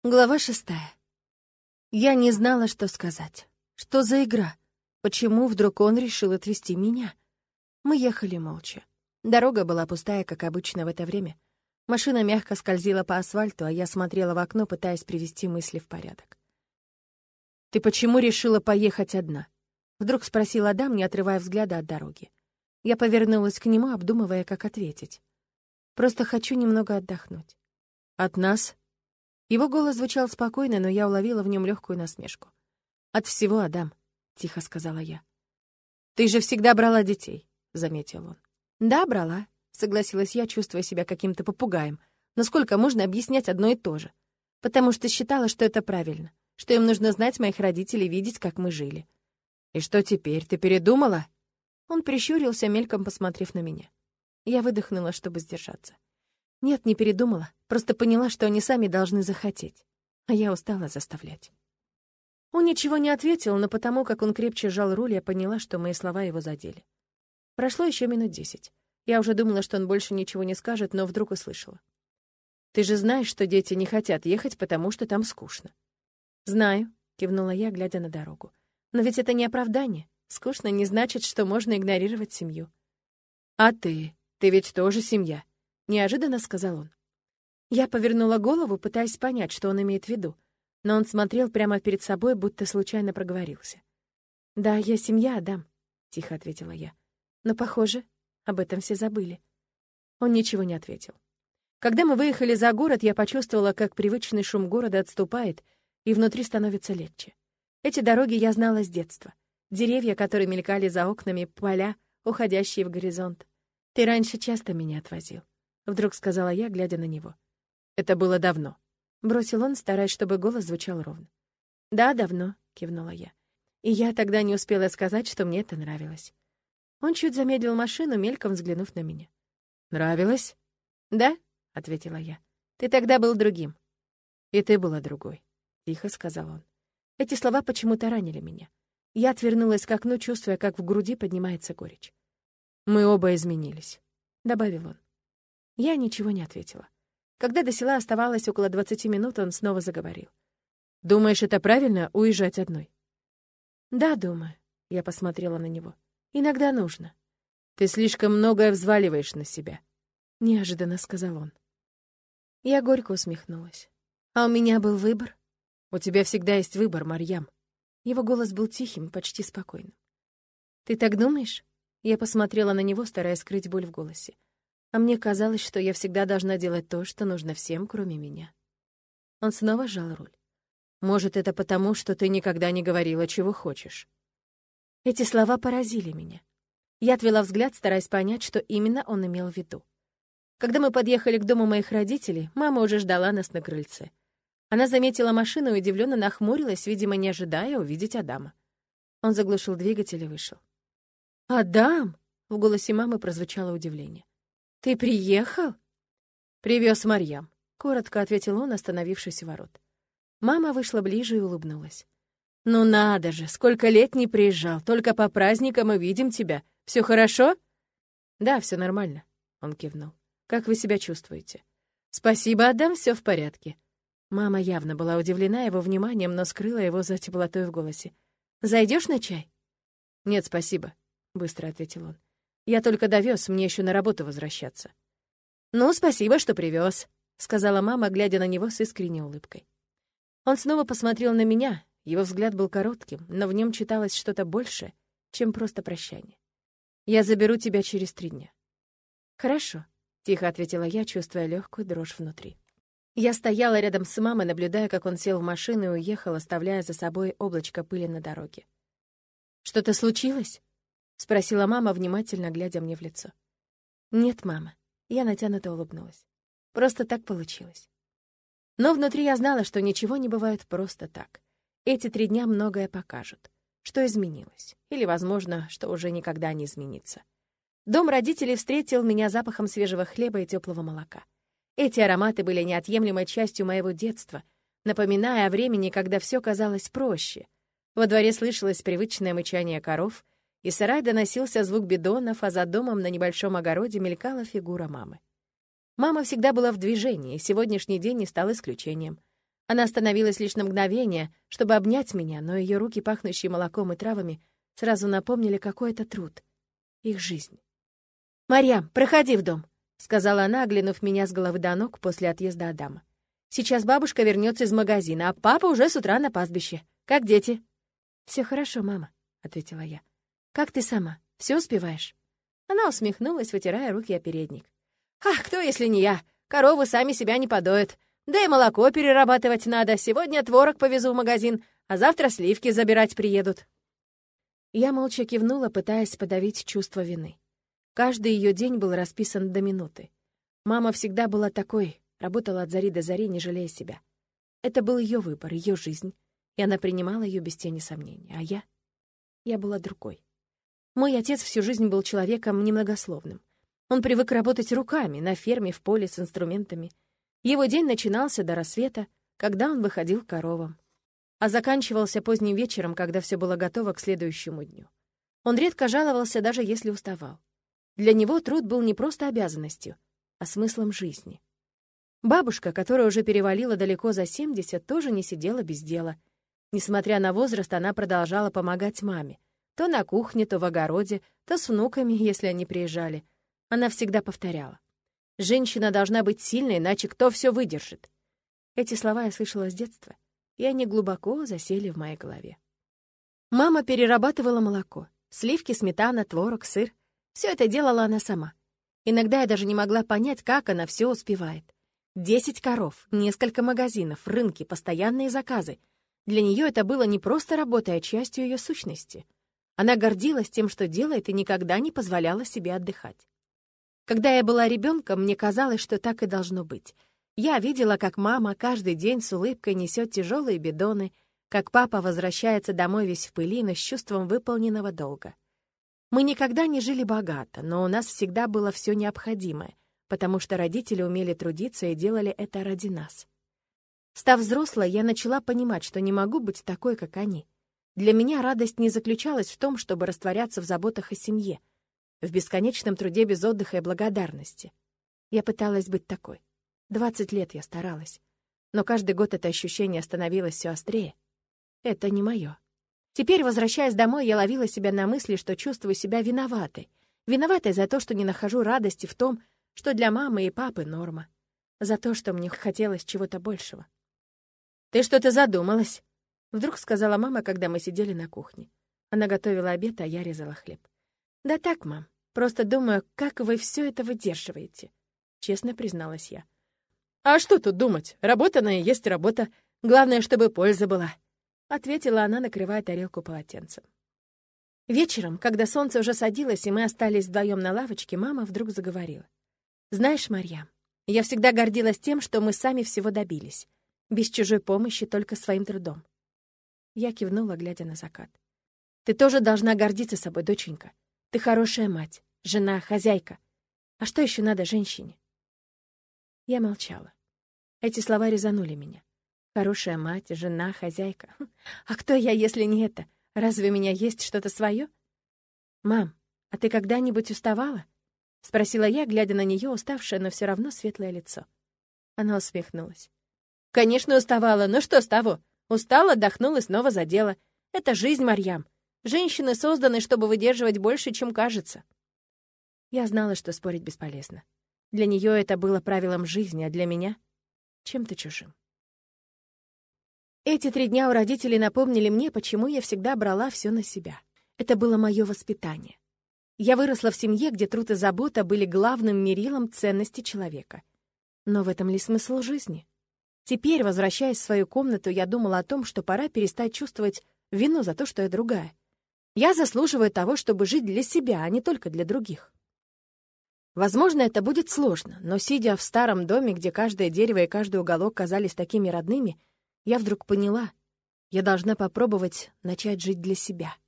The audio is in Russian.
Глава 6. Я не знала, что сказать. Что за игра? Почему вдруг он решил отвезти меня? Мы ехали молча. Дорога была пустая, как обычно в это время. Машина мягко скользила по асфальту, а я смотрела в окно, пытаясь привести мысли в порядок. «Ты почему решила поехать одна?» Вдруг спросил Адам, не отрывая взгляда от дороги. Я повернулась к нему, обдумывая, как ответить. «Просто хочу немного отдохнуть». «От нас?» Его голос звучал спокойно, но я уловила в нем легкую насмешку. «От всего, Адам», — тихо сказала я. «Ты же всегда брала детей», — заметил он. «Да, брала», — согласилась я, чувствуя себя каким-то попугаем. «Но сколько можно объяснять одно и то же? Потому что считала, что это правильно, что им нужно знать моих родителей, видеть, как мы жили». «И что теперь, ты передумала?» Он прищурился, мельком посмотрев на меня. Я выдохнула, чтобы сдержаться. Нет, не передумала, просто поняла, что они сами должны захотеть. А я устала заставлять. Он ничего не ответил, но потому, как он крепче сжал руль, я поняла, что мои слова его задели. Прошло еще минут 10. Я уже думала, что он больше ничего не скажет, но вдруг услышала. «Ты же знаешь, что дети не хотят ехать, потому что там скучно». «Знаю», — кивнула я, глядя на дорогу. «Но ведь это не оправдание. Скучно не значит, что можно игнорировать семью». «А ты? Ты ведь тоже семья», — неожиданно сказал он. Я повернула голову, пытаясь понять, что он имеет в виду, но он смотрел прямо перед собой, будто случайно проговорился. «Да, я семья, Адам», — тихо ответила я. «Но, похоже, об этом все забыли». Он ничего не ответил. Когда мы выехали за город, я почувствовала, как привычный шум города отступает, и внутри становится легче. Эти дороги я знала с детства. Деревья, которые мелькали за окнами, поля, уходящие в горизонт. «Ты раньше часто меня отвозил», — вдруг сказала я, глядя на него. «Это было давно», — бросил он, стараясь, чтобы голос звучал ровно. «Да, давно», — кивнула я. И я тогда не успела сказать, что мне это нравилось. Он чуть замедлил машину, мельком взглянув на меня. «Нравилось?» «Да», — ответила я. «Ты тогда был другим». «И ты была другой», — тихо сказал он. Эти слова почему-то ранили меня. Я отвернулась к окну, чувствуя, как в груди поднимается горечь. «Мы оба изменились», — добавил он. Я ничего не ответила. Когда до села оставалось около 20 минут, он снова заговорил. «Думаешь, это правильно — уезжать одной?» «Да, думаю», — я посмотрела на него. «Иногда нужно». «Ты слишком многое взваливаешь на себя», — неожиданно сказал он. Я горько усмехнулась. «А у меня был выбор?» «У тебя всегда есть выбор, Марьям». Его голос был тихим, почти спокойным. «Ты так думаешь?» Я посмотрела на него, стараясь скрыть боль в голосе. А мне казалось, что я всегда должна делать то, что нужно всем, кроме меня. Он снова сжал руль. «Может, это потому, что ты никогда не говорила, чего хочешь?» Эти слова поразили меня. Я отвела взгляд, стараясь понять, что именно он имел в виду. Когда мы подъехали к дому моих родителей, мама уже ждала нас на крыльце. Она заметила машину и удивленно нахмурилась, видимо, не ожидая увидеть Адама. Он заглушил двигатель и вышел. «Адам!» — в голосе мамы прозвучало удивление. «Ты приехал?» «Привез Марьям», — коротко ответил он, остановившись у ворот. Мама вышла ближе и улыбнулась. «Ну надо же, сколько лет не приезжал, только по праздникам и видим тебя. Все хорошо?» «Да, все нормально», — он кивнул. «Как вы себя чувствуете?» «Спасибо, Адам, все в порядке». Мама явно была удивлена его вниманием, но скрыла его за теплотой в голосе. «Зайдешь на чай?» «Нет, спасибо», — быстро ответил он. «Я только довез, мне еще на работу возвращаться». «Ну, спасибо, что привез», — сказала мама, глядя на него с искренней улыбкой. Он снова посмотрел на меня. Его взгляд был коротким, но в нем читалось что-то большее, чем просто прощание. «Я заберу тебя через 3 дня». «Хорошо», — тихо ответила я, чувствуя легкую дрожь внутри. Я стояла рядом с мамой, наблюдая, как он сел в машину и уехал, оставляя за собой облачко пыли на дороге. «Что-то случилось?» — спросила мама, внимательно глядя мне в лицо. «Нет, мама», — я натянуто улыбнулась. «Просто так получилось». Но внутри я знала, что ничего не бывает просто так. Эти 3 дня многое покажут. Что изменилось. Или, возможно, что уже никогда не изменится. Дом родителей встретил меня запахом свежего хлеба и теплого молока. Эти ароматы были неотъемлемой частью моего детства, напоминая о времени, когда все казалось проще. Во дворе слышалось привычное мычание коров, из сарая доносился звук бидонов, а за домом на небольшом огороде мелькала фигура мамы. Мама всегда была в движении, и сегодняшний день не стал исключением. Она остановилась лишь на мгновение, чтобы обнять меня, но ее руки, пахнущие молоком и травами, сразу напомнили, какой это труд. Их жизнь. «Марьям, проходи в дом», — сказала она, оглянув меня с головы до ног после отъезда Адама. «Сейчас бабушка вернется из магазина, а папа уже с утра на пастбище. Как дети?» «Все хорошо, мама», — ответила я. «Как ты сама? Все успеваешь?» Она усмехнулась, вытирая руки о передник. «Ах, кто, если не я? Коровы сами себя не подоят. Да и молоко перерабатывать надо. Сегодня творог повезу в магазин, а завтра сливки забирать приедут». Я молча кивнула, пытаясь подавить чувство вины. Каждый ее день был расписан до минуты. Мама всегда была такой, работала от зари до зари, не жалея себя. Это был ее выбор, ее жизнь, и она принимала ее без тени сомнений. А я была другой. Мой отец всю жизнь был человеком немногословным. Он привык работать руками, на ферме, в поле, с инструментами. Его день начинался до рассвета, когда он выходил к коровам, а заканчивался поздним вечером, когда все было готово к следующему дню. Он редко жаловался, даже если уставал. Для него труд был не просто обязанностью, а смыслом жизни. Бабушка, которая уже перевалила далеко за 70, тоже не сидела без дела. Несмотря на возраст, она продолжала помогать маме. То на кухне, то в огороде, то с внуками, если они приезжали. Она всегда повторяла: «Женщина должна быть сильной, иначе кто все выдержит?» Эти слова я слышала с детства, и они глубоко засели в моей голове. Мама перерабатывала молоко. Сливки, сметана, творог, сыр. Все это делала она сама. Иногда я даже не могла понять, как она все успевает. 10 коров, несколько магазинов, рынки, постоянные заказы. Для нее это было не просто работа, а частью ее сущности. Она гордилась тем, что делает, и никогда не позволяла себе отдыхать. Когда я была ребенком, мне казалось, что так и должно быть. Я видела, как мама каждый день с улыбкой несет тяжелые бидоны, как папа возвращается домой весь в пыли, но с чувством выполненного долга. Мы никогда не жили богато, но у нас всегда было все необходимое, потому что родители умели трудиться и делали это ради нас. Став взрослой, я начала понимать, что не могу быть такой, как они. Для меня радость не заключалась в том, чтобы растворяться в заботах о семье, в бесконечном труде без отдыха и благодарности. Я пыталась быть такой. 20 лет я старалась. Но каждый год это ощущение становилось все острее. Это не мое. Теперь, возвращаясь домой, я ловила себя на мысли, что чувствую себя виноватой. Виноватой за то, что не нахожу радости в том, что для мамы и папы норма. За то, что мне хотелось чего-то большего. «Ты что-то задумалась?» Вдруг сказала мама, когда мы сидели на кухне. Она готовила обед, а я резала хлеб. «Да так, мам, просто думаю, как вы все это выдерживаете», — честно призналась я. «А что тут думать? Работа она и есть работа. Главное, чтобы польза была», — ответила она, накрывая тарелку полотенцем. Вечером, когда солнце уже садилось, и мы остались вдвоем на лавочке, мама вдруг заговорила. «Знаешь, Марьям, я всегда гордилась тем, что мы сами всего добились. Без чужой помощи, только своим трудом». Я кивнула, глядя на закат. «Ты тоже должна гордиться собой, доченька. Ты хорошая мать, жена, хозяйка. А что еще надо женщине?» Я молчала. Эти слова резанули меня. Хорошая мать, жена, хозяйка. А кто я, если не это? Разве у меня есть что-то свое? «Мам, а ты когда-нибудь уставала?» — спросила я, глядя на нее уставшее, но все равно светлое лицо. Она усмехнулась. «Конечно, уставала, но что с того? Устала, отдохнула и снова за дело. Это жизнь, Марьям. Женщины созданы, чтобы выдерживать больше, чем кажется». Я знала, что спорить бесполезно. Для нее это было правилом жизни, а для меня — чем-то чужим. Эти 3 дня у родителей напомнили мне, почему я всегда брала все на себя. Это было мое воспитание. Я выросла в семье, где труд и забота были главным мерилом ценности человека. Но в этом ли смысл жизни? Теперь, возвращаясь в свою комнату, я думала о том, что пора перестать чувствовать вину за то, что я другая. Я заслуживаю того, чтобы жить для себя, а не только для других. Возможно, это будет сложно, но, сидя в старом доме, где каждое дерево и каждый уголок казались такими родными, я вдруг поняла, я должна попробовать начать жить для себя.